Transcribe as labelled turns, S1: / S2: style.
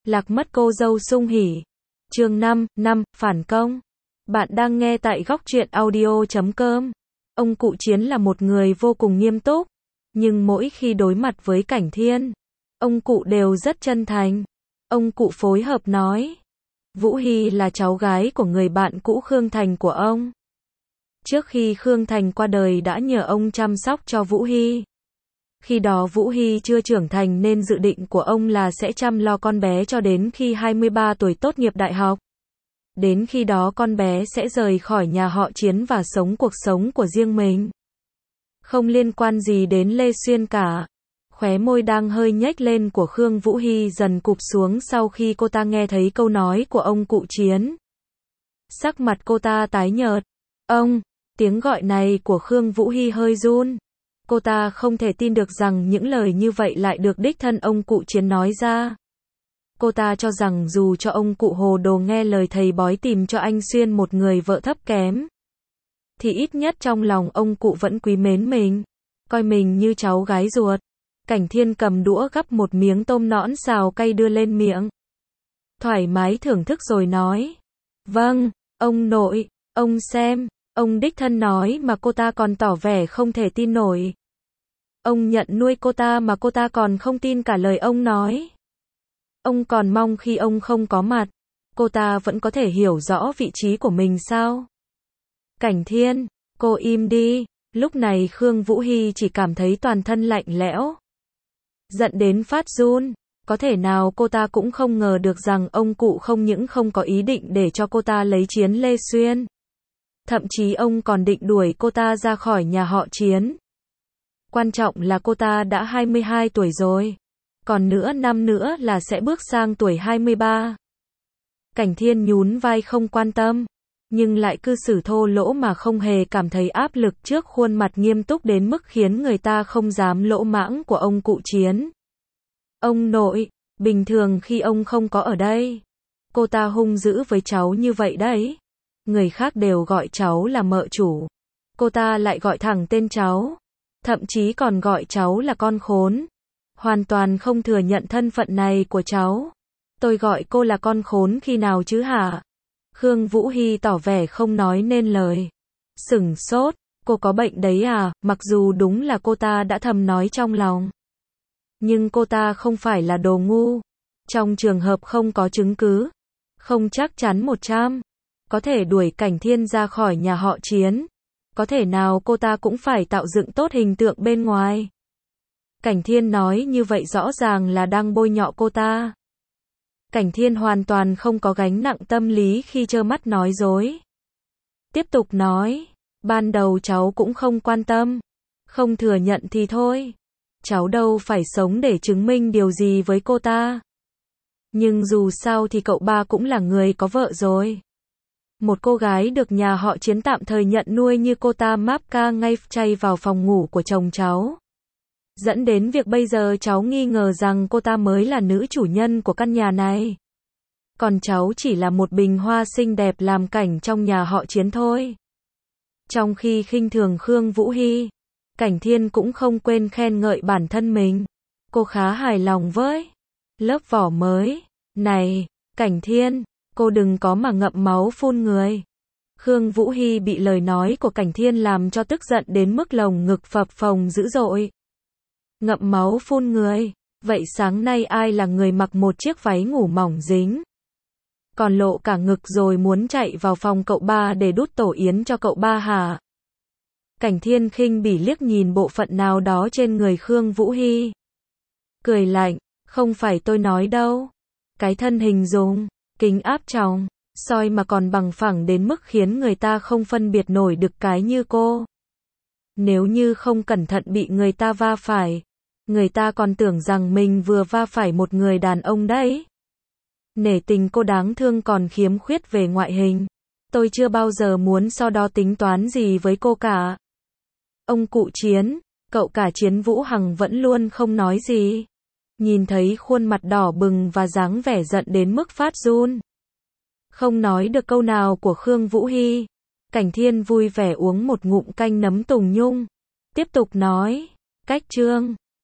S1: Lạc mất cô dâu sung hỉ. Chương 5, phản công. Bạn đang nghe tại góc truyện audio.com. Ông cụ Chiến là một người vô cùng nghiêm túc, nhưng mỗi khi đối mặt với Cảnh Thiên, ông cụ đều rất chân thành. Ông cụ phối hợp nói, Vũ Hy là cháu gái của người bạn cũ Khương Thành của ông. Trước khi Khương Thành qua đời đã nhờ ông chăm sóc cho Vũ Hy. Khi đó Vũ Hy chưa trưởng thành nên dự định của ông là sẽ chăm lo con bé cho đến khi 23 tuổi tốt nghiệp đại học. Đến khi đó con bé sẽ rời khỏi nhà họ Chiến và sống cuộc sống của riêng mình. Không liên quan gì đến Lê Xuyên cả. Khóe môi đang hơi nhếch lên của Khương Vũ Hy dần cụp xuống sau khi cô ta nghe thấy câu nói của ông cụ Chiến. Sắc mặt cô ta tái nhợt. Ông, tiếng gọi này của Khương Vũ Hy hơi run. Cô ta không thể tin được rằng những lời như vậy lại được đích thân ông cụ Chiến nói ra. Cô ta cho rằng dù cho ông cụ hồ đồ nghe lời thầy bói tìm cho anh Xuyên một người vợ thấp kém, thì ít nhất trong lòng ông cụ vẫn quý mến mình, coi mình như cháu gái ruột. Cảnh Thiên cầm đũa gắp một miếng tôm nõn xào cay đưa lên miệng. Thoải mái thưởng thức rồi nói. Vâng, ông nội, ông xem, ông đích thân nói mà cô ta còn tỏ vẻ không thể tin nổi. Ông nhận nuôi cô ta mà cô ta còn không tin cả lời ông nói. Ông còn mong khi ông không có mặt, cô ta vẫn có thể hiểu rõ vị trí của mình sao? Cảnh Thiên, cô im đi. Lúc này Khương Vũ Hy chỉ cảm thấy toàn thân lạnh lẽo, giận đến phát run. Có thể nào cô ta cũng không ngờ được rằng ông cụ không những không có ý định để cho cô ta lấy Chiến Lê Xuyên, thậm chí ông còn định đuổi cô ta ra khỏi nhà họ Chiến. Quan trọng là cô ta đã 22 tuổi rồi, còn nửa năm nữa là sẽ bước sang tuổi 23. Cảnh Thiên nhún vai không quan tâm, nhưng lại cư xử thô lỗ mà không hề cảm thấy áp lực trước khuôn mặt nghiêm túc đến mức khiến người ta không dám lỗ mãng của ông cụ Chiến. Ông nội, bình thường khi ông không có ở đây, cô ta hung dữ với cháu như vậy đấy. Người khác đều gọi cháu là mợ chủ, cô ta lại gọi thẳng tên cháu, thậm chí còn gọi cháu là con khốn. Hoàn toàn không thừa nhận thân phận này của cháu. Tôi gọi cô là con khốn khi nào chứ hả? Khương Vũ Hy tỏ vẻ không nói nên lời. Sửng sốt, cô có bệnh đấy à? Mặc dù đúng là cô ta đã thầm nói trong lòng, nhưng cô ta không phải là đồ ngu. Trong trường hợp không có chứng cứ, không chắc chắn 100, có thể đuổi Cảnh Thiên ra khỏi nhà họ Chiến, có thể nào cô ta cũng phải tạo dựng tốt hình tượng bên ngoài. Cảnh Thiên nói như vậy rõ ràng là đang bôi nhọ cô ta. Cảnh Thiên hoàn toàn không có gánh nặng tâm lý khi trơ mắt nói dối. Tiếp tục nói, ban đầu cháu cũng không quan tâm, không thừa nhận thì thôi. Cháu đâu phải sống để chứng minh điều gì với cô ta. Nhưng dù sao thì cậu ba cũng là người có vợ rồi. Một cô gái được nhà họ Chiến tạm thời nhận nuôi như cô ta máp ca ngay chay vào phòng ngủ của chồng cháu, dẫn đến việc bây giờ cháu nghi ngờ rằng cô ta mới là nữ chủ nhân của căn nhà này. Còn cháu chỉ là một bình hoa xinh đẹp làm cảnh trong nhà họ Chiến thôi. Trong khi khinh thường Khương Vũ Hy, Cảnh Thiên cũng không quên khen ngợi bản thân mình. Cô khá hài lòng với lớp vỏ mới. Này, Cảnh Thiên, cô đừng có mà ngậm máu phun người. Khương Vũ Hy bị lời nói của Cảnh Thiên làm cho tức giận đến mức lồng ngực phập phồng dữ dội. Ngậm máu phun người, vậy sáng nay ai là người mặc một chiếc váy ngủ mỏng dính, còn lộ cả ngực rồi muốn chạy vào phòng cậu ba để đút tổ yến cho cậu ba hả? Cảnh Thiên khinh bỉ liếc nhìn bộ phận nào đó trên người Khương Vũ Hy, cười lạnh, không phải tôi nói đâu. Cái thân hình dùng kính áp tròng soi mà còn bằng phẳng đến mức khiến người ta không phân biệt nổi được cái như cô. Nếu như không cẩn thận bị người ta va phải, người ta còn tưởng rằng mình vừa va phải một người đàn ông đấy. Nể tình cô đáng thương còn khiếm khuyết về ngoại hình, tôi chưa bao giờ muốn so đo tính toán gì với cô cả. Ông cụ Chiến, cậu cả Chiến Vũ Hằng vẫn luôn không nói gì. Nhìn thấy khuôn mặt đỏ bừng và dáng vẻ giận đến mức phát run, không nói được câu nào của Khương Vũ Hy, Cảnh Thiên vui vẻ uống một ngụm canh nấm tùng nhung, tiếp tục nói, cách chương